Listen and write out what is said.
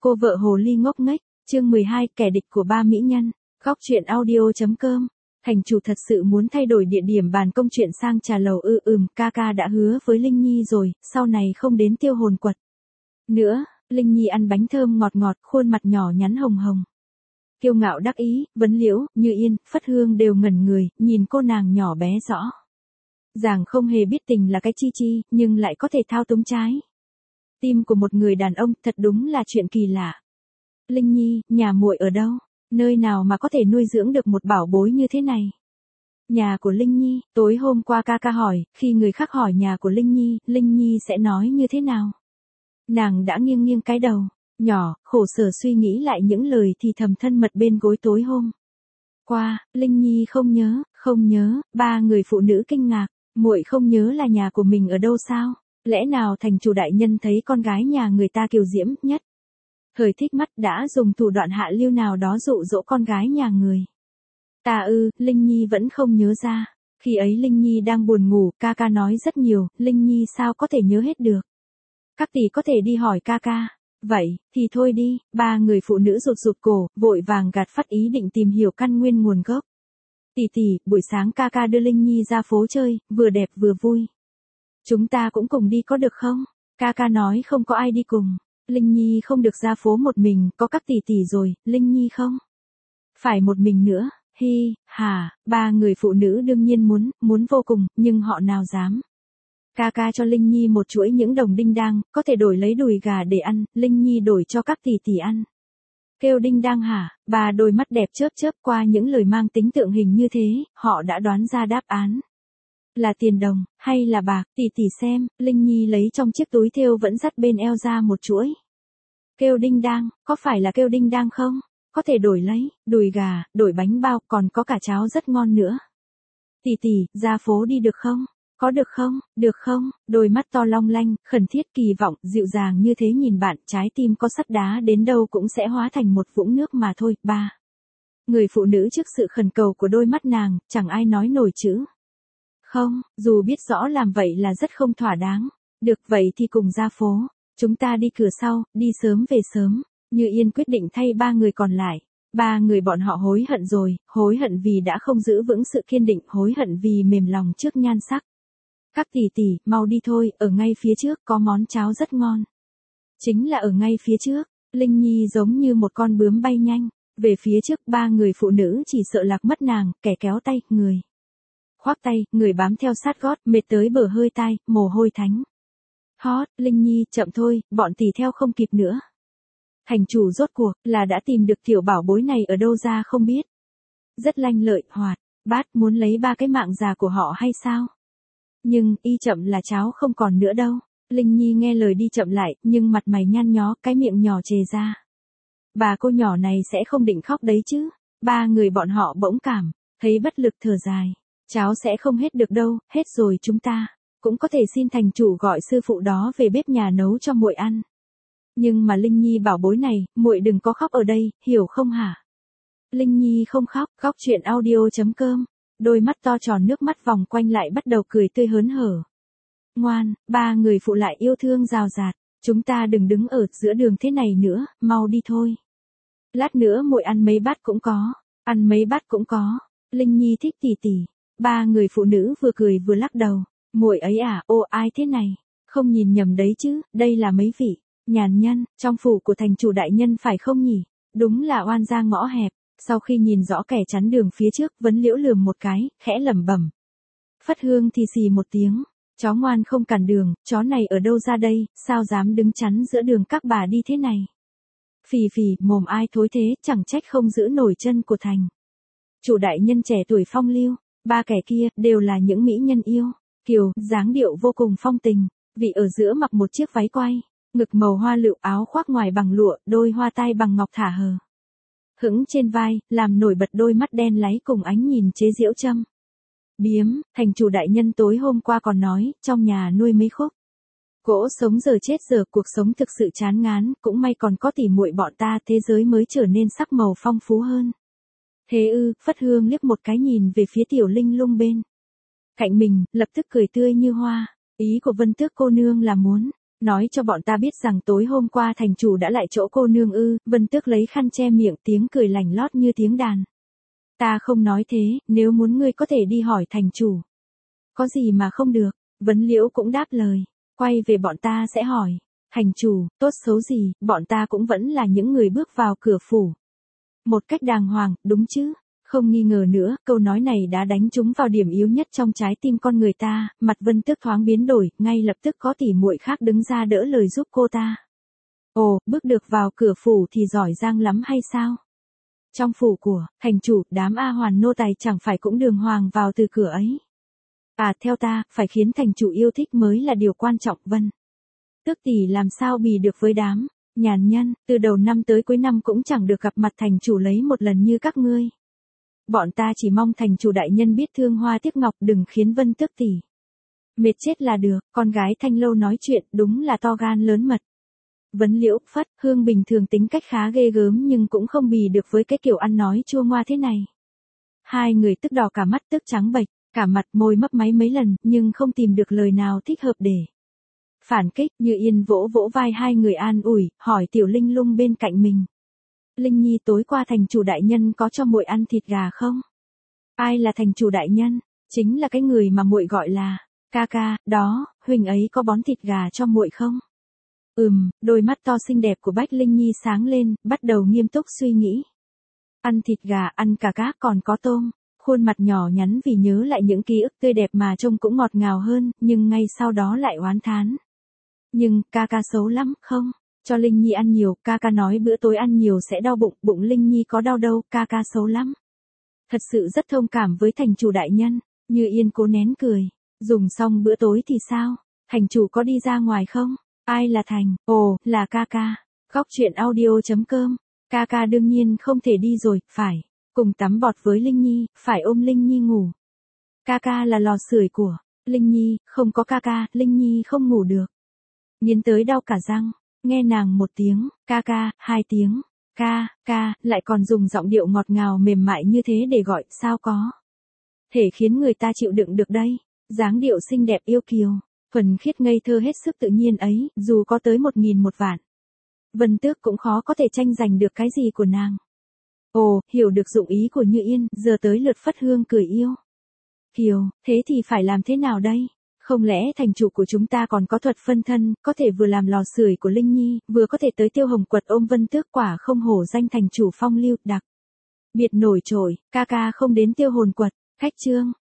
Cô vợ hồ ly ngốc nghếch, chương 12, kẻ địch của ba mỹ nhân, góc truyện audio.com. Thành chủ thật sự muốn thay đổi địa điểm bàn công chuyện sang trà lầu ca đã hứa với Linh Nhi rồi, sau này không đến tiêu hồn quật. Nữa, Linh Nhi ăn bánh thơm ngọt ngọt, khuôn mặt nhỏ nhắn hồng hồng. Kiêu ngạo đắc ý, Vấn Liễu, Như Yên, Phất Hương đều ngẩn người, nhìn cô nàng nhỏ bé rõ. Ràng không hề biết tình là cái chi, nhưng lại có thể thao túng trái tim của một người đàn ông, thật đúng là chuyện kỳ lạ. Linh Nhi, nhà muội ở đâu? Nơi nào mà có thể nuôi dưỡng được một bảo bối như thế này? Nhà của Linh Nhi, tối hôm qua ca hỏi, khi người khác hỏi nhà của Linh Nhi sẽ nói như thế nào? Nàng đã nghiêng nghiêng cái đầu, nhỏ, khổ sở suy nghĩ lại những lời thì thầm thân mật bên gối tối hôm qua. Linh Nhi không nhớ, ba người phụ nữ kinh ngạc, muội không nhớ là nhà của mình ở đâu sao? Lẽ nào thành chủ đại nhân thấy con gái nhà người ta kiều diễm nhất, thời thích mắt đã dùng thủ đoạn hạ lưu nào đó dụ dỗ con gái nhà người? Linh Nhi vẫn không nhớ ra. Khi ấy Linh Nhi đang buồn ngủ, ca nói rất nhiều, Linh Nhi sao có thể nhớ hết được? Các tỷ có thể đi hỏi ca. Vậy, thì thôi đi, ba người phụ nữ rụt cổ, vội vàng gạt phắt ý định tìm hiểu căn nguyên nguồn gốc. Tỷ, buổi sáng ca đưa Linh Nhi ra phố chơi, vừa đẹp vừa vui. Chúng ta cũng cùng đi có được không? Ca nói không có ai đi cùng. Linh Nhi không được ra phố một mình, có các tỷ rồi, Linh Nhi không phải một mình nữa. Ba người phụ nữ đương nhiên muốn vô cùng, nhưng họ nào dám. Ca cho Linh Nhi một chuỗi những đồng đinh đang, có thể đổi lấy đùi gà để ăn, Linh Nhi đổi cho các tỷ ăn. Kêu đinh đang hả? Ba đôi mắt đẹp chớp qua những lời mang tính tượng hình như thế, họ đã đoán ra đáp án. Là tiền đồng, hay là bạc? Tỷ xem, Linh Nhi lấy trong chiếc túi thêu vẫn dắt bên eo ra một chuỗi. Kêu đinh đang, có phải là kêu đinh đang không? Có thể đổi lấy, đùi gà, đổi bánh bao, còn có cả cháo rất ngon nữa. Tỷ, ra phố đi được không? Có được không? Được không? Đôi mắt to long lanh, khẩn thiết kỳ vọng, dịu dàng như thế nhìn bạn, trái tim có sắt đá đến đâu cũng sẽ hóa thành một vũng nước mà thôi. Ba người phụ nữ trước sự khẩn cầu của đôi mắt nàng, chẳng ai nói nổi chữ không, dù biết rõ làm vậy là rất không thỏa đáng. Được vậy thì cùng ra phố, chúng ta đi cửa sau, đi sớm về sớm. Như Yên quyết định thay ba người còn lại. Ba người bọn họ hối hận rồi, hối hận vì đã không giữ vững sự kiên định, hối hận vì mềm lòng trước nhan sắc. Các tỷ, mau đi thôi, ở ngay phía trước có món cháo rất ngon. Chính là ở ngay phía trước. Linh Nhi giống như một con bướm bay nhanh về phía trước, ba người phụ nữ chỉ sợ lạc mất nàng, kẻ kéo tay, người khoác tay, người bám theo sát gót, mệt tới bờ hơi tai, mồ hôi thánh hót. Linh Nhi, chậm thôi, bọn tỷ theo không kịp nữa. Thành chủ rốt cuộc là đã tìm được tiểu bảo bối này ở đâu ra không biết. Rất lanh lợi, hoạt bát, muốn lấy ba cái mạng già của họ hay sao? Nhưng, y chậm là cháo không còn nữa đâu. Linh Nhi nghe lời đi chậm lại, nhưng mặt mày nhăn nhó, cái miệng nhỏ chề ra. Bà cô nhỏ này sẽ không định khóc đấy chứ? Ba người bọn họ bỗng cảm thấy bất lực, thở dài. Cháo sẽ không hết được đâu, hết rồi chúng ta cũng có thể xin thành chủ gọi sư phụ đó về bếp nhà nấu cho muội ăn. Nhưng mà Linh Nhi bảo bối này, muội đừng có khóc ở đây, hiểu không hả? Linh Nhi không khóc, góc truyện audio.com. Đôi mắt to tròn nước mắt vòng quanh lại bắt đầu cười tươi hớn hở. Ngoan, ba người phụ lại yêu thương rào rạt. Chúng ta đừng đứng ở giữa đường thế này nữa, mau đi thôi. Lát nữa muội ăn mấy bát cũng có. Ăn mấy bát cũng có. Linh Nhi thích tỷ. Ba người phụ nữ vừa cười vừa lắc đầu. Muội ấy à, ô ai thế này? Không nhìn nhầm đấy chứ, đây là mấy vị nhàn nhân trong phủ của thành chủ đại nhân phải không nhỉ? Đúng là oan gia ngõ hẹp. Sau khi nhìn rõ kẻ chắn đường phía trước, Vấn Liễu lườm một cái, khẽ lẩm bẩm. Phất Hương thì xì một tiếng. Chó ngoan không cản đường, chó này ở đâu ra đây, sao dám đứng chắn giữa đường các bà đi thế này? Phì, mồm ai thối thế, chẳng trách không giữ nổi chân của thành chủ đại nhân trẻ tuổi phong lưu. Ba kẻ kia, đều là những mỹ nhân yêu kiều, dáng điệu vô cùng phong tình. Vị ở giữa mặc một chiếc váy quai, ngực màu hoa lựu, áo khoác ngoài bằng lụa, đôi hoa tai bằng ngọc thả hờ hững trên vai, làm nổi bật đôi mắt đen láy cùng ánh nhìn chế giễu châm biếm. Thành chủ đại nhân tối hôm qua còn nói, trong nhà nuôi mấy khúc gỗ sống giờ chết giờ, cuộc sống thực sự chán ngán, cũng may còn có tỉ muội bọn ta, thế giới mới trở nên sắc màu phong phú hơn. Thế Phất Hương liếc một cái nhìn về phía tiểu Linh Lung bên cạnh mình, lập tức cười tươi như hoa. Ý của Vân Tước cô nương là muốn Nói cho bọn ta biết rằng tối hôm qua thành chủ đã lại chỗ cô nương ư, Vân Tước lấy khăn che miệng, tiếng cười lành lót như tiếng đàn. Ta không nói thế, nếu muốn ngươi có thể đi hỏi thành chủ. Có gì mà không được, Vấn Liễu cũng đáp lời, quay về bọn ta sẽ hỏi. Thành chủ, tốt xấu gì, bọn ta cũng vẫn là những người bước vào cửa phủ. Một cách đàng hoàng, đúng chứ? Không nghi ngờ nữa, câu nói này đã đánh trúng vào điểm yếu nhất trong trái tim con người ta, mặt Vân Tước thoáng biến đổi, ngay lập tức có tỉ muội khác đứng ra đỡ lời giúp cô ta. Ồ, bước được vào cửa phủ thì giỏi giang lắm hay sao? Trong phủ của thành chủ, đám A Hoàn nô tài chẳng phải cũng đường hoàng vào từ cửa ấy. À, theo ta, phải khiến thành chủ yêu thích mới là điều quan trọng. Vân Tước tỷ làm sao bì được với đám nhàn nhân, từ đầu năm tới cuối năm cũng chẳng được gặp mặt thành chủ lấy một lần như các ngươi. Bọn ta chỉ mong thành chủ đại nhân biết thương hoa tiếc ngọc, đừng khiến Vân Tước tỷ mệt chết là được. Con gái Thanh Lâu nói chuyện đúng là to gan lớn mật. Vấn Liễu phất, Hương bình thường tính cách khá ghê gớm nhưng cũng không bì được với cái kiểu ăn nói chua ngoa thế này. Hai người tức đỏ cả mắt tức trắng bệch, cả mặt môi mấp máy mấy lần nhưng không tìm được lời nào thích hợp để phản kích. Như Yên vỗ vỗ vai hai người an ủi, hỏi Tiểu Linh Lung bên cạnh mình. Linh Nhi, tối qua thành chủ đại nhân có cho muội ăn thịt gà không? Ai là thành chủ đại nhân? Chính là cái người mà muội gọi là ca ca, đó, huynh ấy có bón thịt gà cho muội không? Đôi mắt to xinh đẹp của Bách Linh Nhi sáng lên, bắt đầu nghiêm túc suy nghĩ. Ăn thịt gà, ăn cả cá còn có tôm. Khuôn mặt nhỏ nhắn vì nhớ lại những ký ức tươi đẹp mà trông cũng ngọt ngào hơn, nhưng ngay sau đó lại oán thán. Nhưng, ca ca xấu lắm, không? Cho Linh Nhi ăn nhiều, ca ca nói bữa tối ăn nhiều sẽ đau bụng, bụng Linh Nhi có đau đâu, ca ca xấu lắm. Thật sự rất thông cảm với thành chủ đại nhân. Như Yên cố nén cười. Dùng xong bữa tối thì sao? Thành chủ có đi ra ngoài không? Ai là Thành? Ồ, là ca ca. Góc truyện audio.com. Ca ca đương nhiên không thể đi rồi, phải cùng tắm bọt với Linh Nhi, phải ôm Linh Nhi ngủ. Ca ca là lò sưởi của Linh Nhi, không có ca ca, Linh Nhi không ngủ được. Nghiến tới đau cả răng, nghe nàng một tiếng, ca ca, hai tiếng, ca, ca, lại còn dùng giọng điệu ngọt ngào mềm mại như thế để gọi, sao có thể khiến người ta chịu đựng được đây. Dáng điệu xinh đẹp yêu kiều, thuần khiết ngây thơ hết sức tự nhiên ấy, dù có tới 1.000 vạn. Vân Tước cũng khó có thể tranh giành được cái gì của nàng. Ồ, hiểu được dụng ý của Như Yên, giờ tới lượt Phất Hương cười yêu. Kiều, thế thì phải làm thế nào đây? Không lẽ thành chủ của chúng ta còn có thuật phân thân, có thể vừa làm lò sưởi của Linh Nhi, vừa có thể tới Tiêu Hồng Quật ôm Vân Tước, quả không hổ danh thành chủ phong lưu, đặc biệt nổi trội. Ca ca không đến Tiêu Hồn Quật, khách trương.